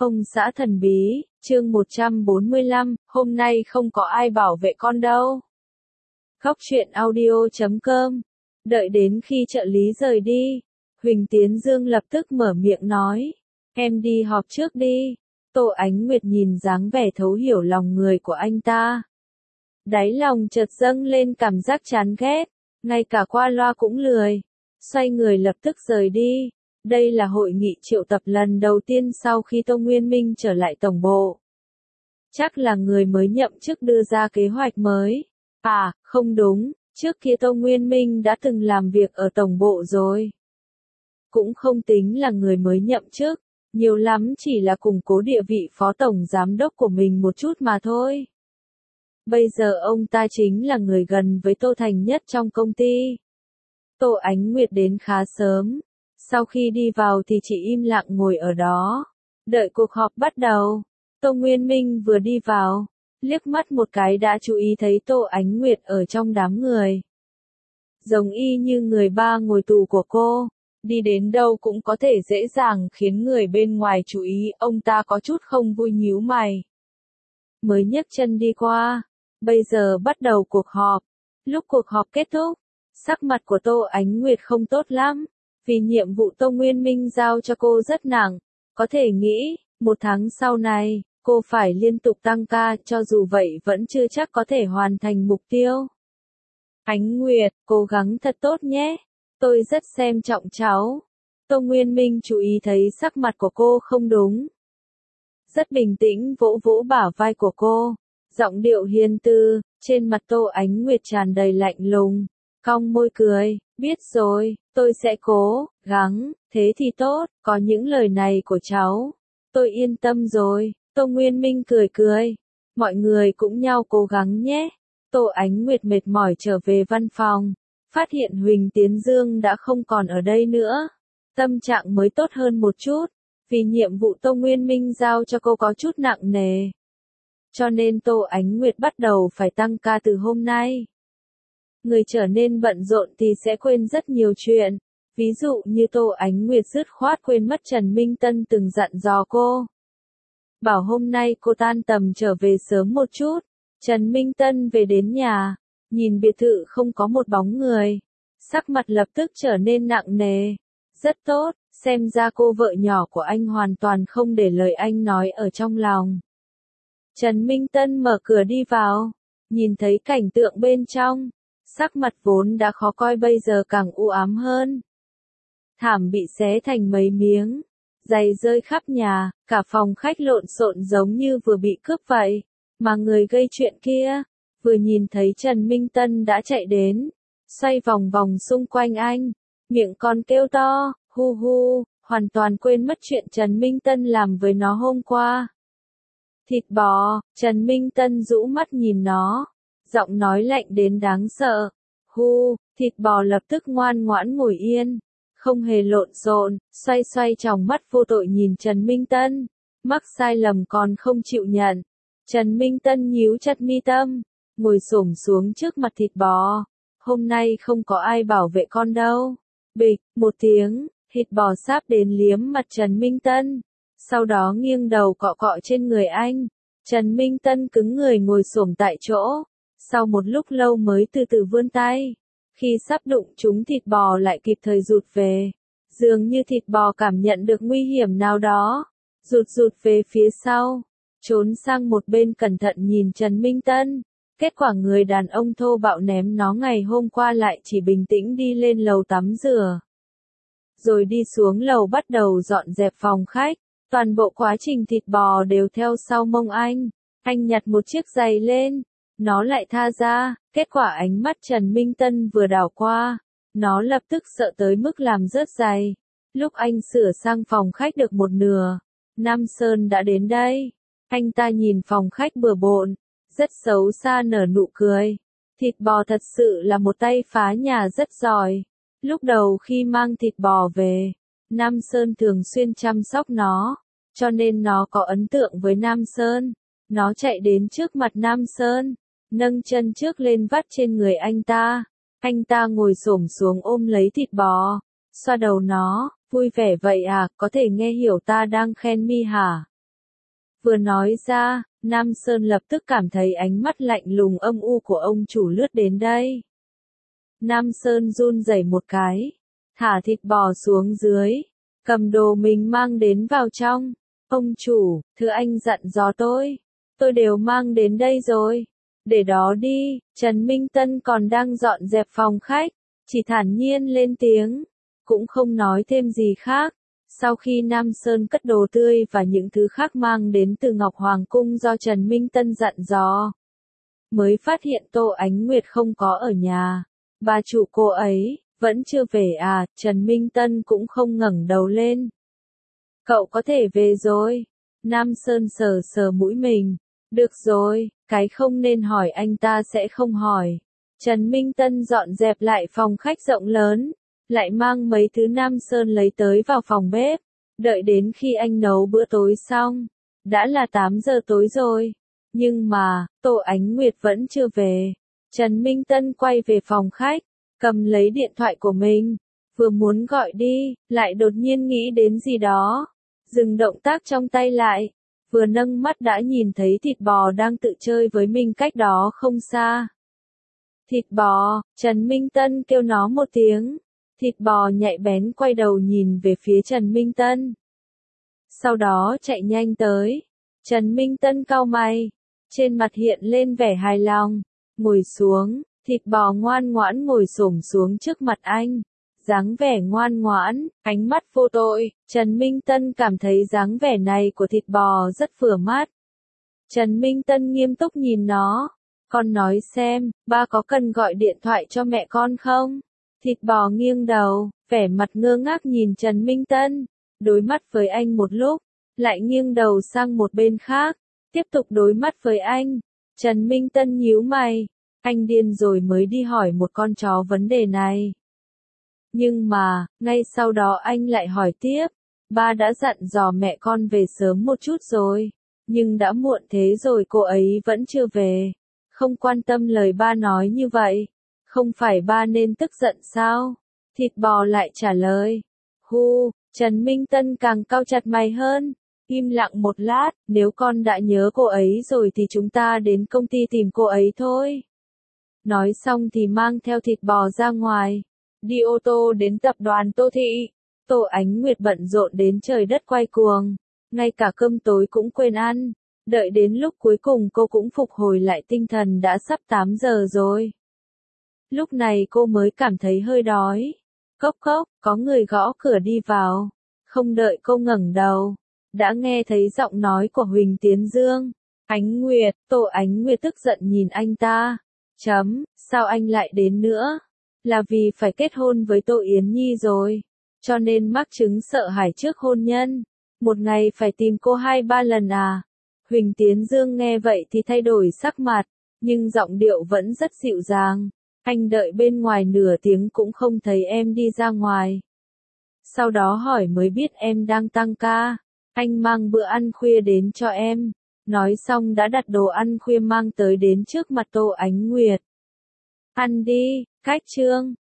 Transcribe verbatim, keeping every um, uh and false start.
Ông xã thần bí, chương một trăm bốn mươi lăm, hôm nay không có ai bảo vệ con đâu. Góc truyện audio chấm com. Đợi đến khi trợ lý rời đi, Huỳnh Tiến Dương lập tức mở miệng nói, em đi họp trước đi. Tô Ánh Nguyệt nhìn dáng vẻ thấu hiểu lòng người của anh ta. Đáy lòng chợt dâng lên cảm giác chán ghét, ngay cả qua loa cũng lười. Xoay người lập tức rời đi. Đây là hội nghị triệu tập lần đầu tiên sau khi Tô Nguyên Minh trở lại tổng bộ. Chắc là người mới nhậm chức đưa ra kế hoạch mới. À, không đúng, trước kia Tô Nguyên Minh đã từng làm việc ở tổng bộ rồi. Cũng không tính là người mới nhậm chức, nhiều lắm chỉ là củng cố địa vị phó tổng giám đốc của mình một chút mà thôi. Bây giờ ông ta chính là người gần với Tô Thành nhất trong công ty. Tô Ánh Nguyệt đến khá sớm. Sau khi đi vào thì chỉ im lặng ngồi ở đó. Đợi cuộc họp bắt đầu. Tô Nguyên Minh vừa đi vào, liếc mắt một cái đã chú ý thấy Tô Ánh Nguyệt ở trong đám người. Giống y như người ba ngồi tù của cô, đi đến đâu cũng có thể dễ dàng khiến người bên ngoài chú ý. Ông ta có chút không vui nhíu mày. Mới nhấc chân đi qua. Bây giờ bắt đầu cuộc họp. Lúc cuộc họp kết thúc, sắc mặt của Tô Ánh Nguyệt không tốt lắm. Vì nhiệm vụ Tô Nguyên Minh giao cho cô rất nặng, có thể nghĩ, một tháng sau này, cô phải liên tục tăng ca, cho dù vậy vẫn chưa chắc có thể hoàn thành mục tiêu. Ánh Nguyệt, cố gắng thật tốt nhé, tôi rất xem trọng cháu. Tô Nguyên Minh chú ý thấy sắc mặt của cô không đúng. Rất bình tĩnh vỗ vỗ bả vai của cô, giọng điệu hiền từ, trên mặt Tô Ánh Nguyệt tràn đầy lạnh lùng. Cong môi cười, biết rồi, tôi sẽ cố gắng, thế thì tốt, có những lời này của cháu, tôi yên tâm rồi. Tô Nguyên Minh cười cười, mọi người cũng nhau cố gắng nhé. Tô Ánh Nguyệt mệt mỏi trở về văn phòng, phát hiện Huỳnh Tiến Dương đã không còn ở đây nữa. Tâm trạng mới tốt hơn một chút, vì nhiệm vụ Tô Nguyên Minh giao cho cô có chút nặng nề. Cho nên Tô Ánh Nguyệt bắt đầu phải tăng ca từ hôm nay. Người trở nên bận rộn thì sẽ quên rất nhiều chuyện. Ví dụ như Tô Ánh Nguyệt dứt khoát quên mất Trần Minh Tân từng dặn dò cô. Bảo hôm nay cô tan tầm trở về sớm một chút. Trần Minh Tân về đến nhà, nhìn biệt thự không có một bóng người. Sắc mặt lập tức trở nên nặng nề. Rất tốt, xem ra cô vợ nhỏ của anh hoàn toàn không để lời anh nói ở trong lòng. Trần Minh Tân mở cửa đi vào, nhìn thấy cảnh tượng bên trong. Sắc mặt vốn đã khó coi bây giờ càng u ám hơn. Thảm bị xé thành mấy miếng, giày rơi khắp nhà, cả phòng khách lộn xộn giống như vừa bị cướp vậy. Mà người gây chuyện kia, vừa nhìn thấy Trần Minh Tân đã chạy đến, xoay vòng vòng xung quanh anh, miệng còn kêu to, hu hu, hoàn toàn quên mất chuyện Trần Minh Tân làm với nó hôm qua. Thịt bò, Trần Minh Tân rũ mắt nhìn nó. Giọng nói lạnh đến đáng sợ. Hu, thịt bò lập tức ngoan ngoãn ngồi yên, không hề lộn xộn, xoay xoay tròng mắt vô tội nhìn Trần Minh Tân. Mắc sai lầm còn không chịu nhận. Trần Minh Tân nhíu chặt mi tâm, ngồi xổm xuống trước mặt thịt bò. Hôm nay không có ai bảo vệ con đâu. Bịch, một tiếng, thịt bò sáp đến liếm mặt Trần Minh Tân. Sau đó nghiêng đầu cọ cọ trên người anh. Trần Minh Tân cứng người ngồi xổm tại chỗ. Sau một lúc lâu mới từ từ vươn tay. Khi sắp đụng trúng thịt bò lại kịp thời rụt về. Dường như thịt bò cảm nhận được nguy hiểm nào đó. Rụt rụt về phía sau. Trốn sang một bên cẩn thận nhìn Trần Minh Tân. Kết quả người đàn ông thô bạo ném nó ngày hôm qua lại chỉ bình tĩnh đi lên lầu tắm rửa. Rồi đi xuống lầu bắt đầu dọn dẹp phòng khách. Toàn bộ quá trình thịt bò đều theo sau mông anh. Anh nhặt một chiếc giày lên. Nó lại tha ra, kết quả ánh mắt Trần Minh Tân vừa đảo qua, nó lập tức sợ tới mức làm rớt giày. Lúc anh sửa sang phòng khách được một nửa, Nam Sơn đã đến đây. Anh ta nhìn phòng khách bừa bộn, rất xấu xa nở nụ cười. Thịt bò thật sự là một tay phá nhà rất giỏi. Lúc đầu khi mang thịt bò về, Nam Sơn thường xuyên chăm sóc nó, cho nên nó có ấn tượng với Nam Sơn. Nó chạy đến trước mặt Nam Sơn, nâng chân trước lên vắt trên người anh ta. Anh ta ngồi xổm xuống ôm lấy thịt bò, xoa đầu nó, vui vẻ vậy à, có thể nghe hiểu ta đang khen mi hả? Vừa nói ra, Nam Sơn lập tức cảm thấy ánh mắt lạnh lùng âm u của ông chủ lướt đến đây. Nam Sơn run rẩy một cái, thả thịt bò xuống dưới, cầm đồ mình mang đến vào trong. Ông chủ, thứ anh dặn dò tôi, tôi đều mang đến đây rồi. Để đó đi, Trần Minh Tân còn đang dọn dẹp phòng khách, chỉ thản nhiên lên tiếng, cũng không nói thêm gì khác. Sau khi Nam Sơn cất đồ tươi và những thứ khác mang đến từ Ngọc Hoàng Cung do Trần Minh Tân dặn dò, mới phát hiện Tô Ánh Nguyệt không có ở nhà. Bà chủ cô ấy, vẫn chưa về à? Trần Minh Tân cũng không ngẩng đầu lên. Cậu có thể về rồi. Nam Sơn sờ sờ mũi mình. Được rồi, cái không nên hỏi anh ta sẽ không hỏi. Trần Minh Tân dọn dẹp lại phòng khách rộng lớn, lại mang mấy thứ Nam Sơn lấy tới vào phòng bếp. Đợi đến khi anh nấu bữa tối xong, đã là tám giờ tối rồi. Nhưng mà, Tô Ánh Nguyệt vẫn chưa về. Trần Minh Tân quay về phòng khách, cầm lấy điện thoại của mình, vừa muốn gọi đi, lại đột nhiên nghĩ đến gì đó. Dừng động tác trong tay lại, vừa nâng mắt đã nhìn thấy thịt bò đang tự chơi với mình cách đó không xa. Thịt bò, Trần Minh Tân kêu nó một tiếng. Thịt bò nhạy bén quay đầu nhìn về phía Trần Minh Tân. Sau đó chạy nhanh tới. Trần Minh Tân cau mày, trên mặt hiện lên vẻ hài lòng, ngồi xuống, thịt bò ngoan ngoãn ngồi xổm xuống trước mặt anh. Dáng vẻ ngoan ngoãn, ánh mắt vô tội, Trần Minh Tân cảm thấy dáng vẻ này của thịt bò rất vừa mắt. Trần Minh Tân nghiêm túc nhìn nó, con nói xem, ba có cần gọi điện thoại cho mẹ con không? Thịt bò nghiêng đầu, vẻ mặt ngơ ngác nhìn Trần Minh Tân, đối mắt với anh một lúc, lại nghiêng đầu sang một bên khác, tiếp tục đối mắt với anh. Trần Minh Tân nhíu mày, anh điên rồi mới đi hỏi một con chó vấn đề này. Nhưng mà, ngay sau đó anh lại hỏi tiếp, ba đã dặn dò mẹ con về sớm một chút rồi, nhưng đã muộn thế rồi cô ấy vẫn chưa về, không quan tâm lời ba nói như vậy, không phải ba nên tức giận sao? Thịt bò lại trả lời, hu, Trần Minh Tân càng cau chặt mày hơn, im lặng một lát, nếu con đã nhớ cô ấy rồi thì chúng ta đến công ty tìm cô ấy thôi. Nói xong thì mang theo thịt bò ra ngoài. Đi ô tô đến tập đoàn Tô Thị. Tô Ánh Nguyệt bận rộn đến trời đất quay cuồng, ngay cả cơm tối cũng quên ăn. Đợi đến lúc cuối cùng cô cũng phục hồi lại tinh thần đã sắp tám giờ rồi. Lúc này cô mới cảm thấy hơi đói. Cốc cốc, có người gõ cửa đi vào. Không đợi cô ngẩng đầu, đã nghe thấy giọng nói của Huỳnh Tiến Dương. Ánh Nguyệt, Tô Ánh Nguyệt tức giận nhìn anh ta. Chấm, sao anh lại đến nữa? Là vì phải kết hôn với Tô Yến Nhi rồi, cho nên mắc chứng sợ hãi trước hôn nhân. Một ngày phải tìm cô hai ba lần à? Huỳnh Tiến Dương nghe vậy thì thay đổi sắc mặt, nhưng giọng điệu vẫn rất dịu dàng. Anh đợi bên ngoài nửa tiếng cũng không thấy em đi ra ngoài. Sau đó hỏi mới biết em đang tăng ca. Anh mang bữa ăn khuya đến cho em. Nói xong đã đặt đồ ăn khuya mang tới đến trước mặt Tô Ánh Nguyệt. Ăn đi, cách chương.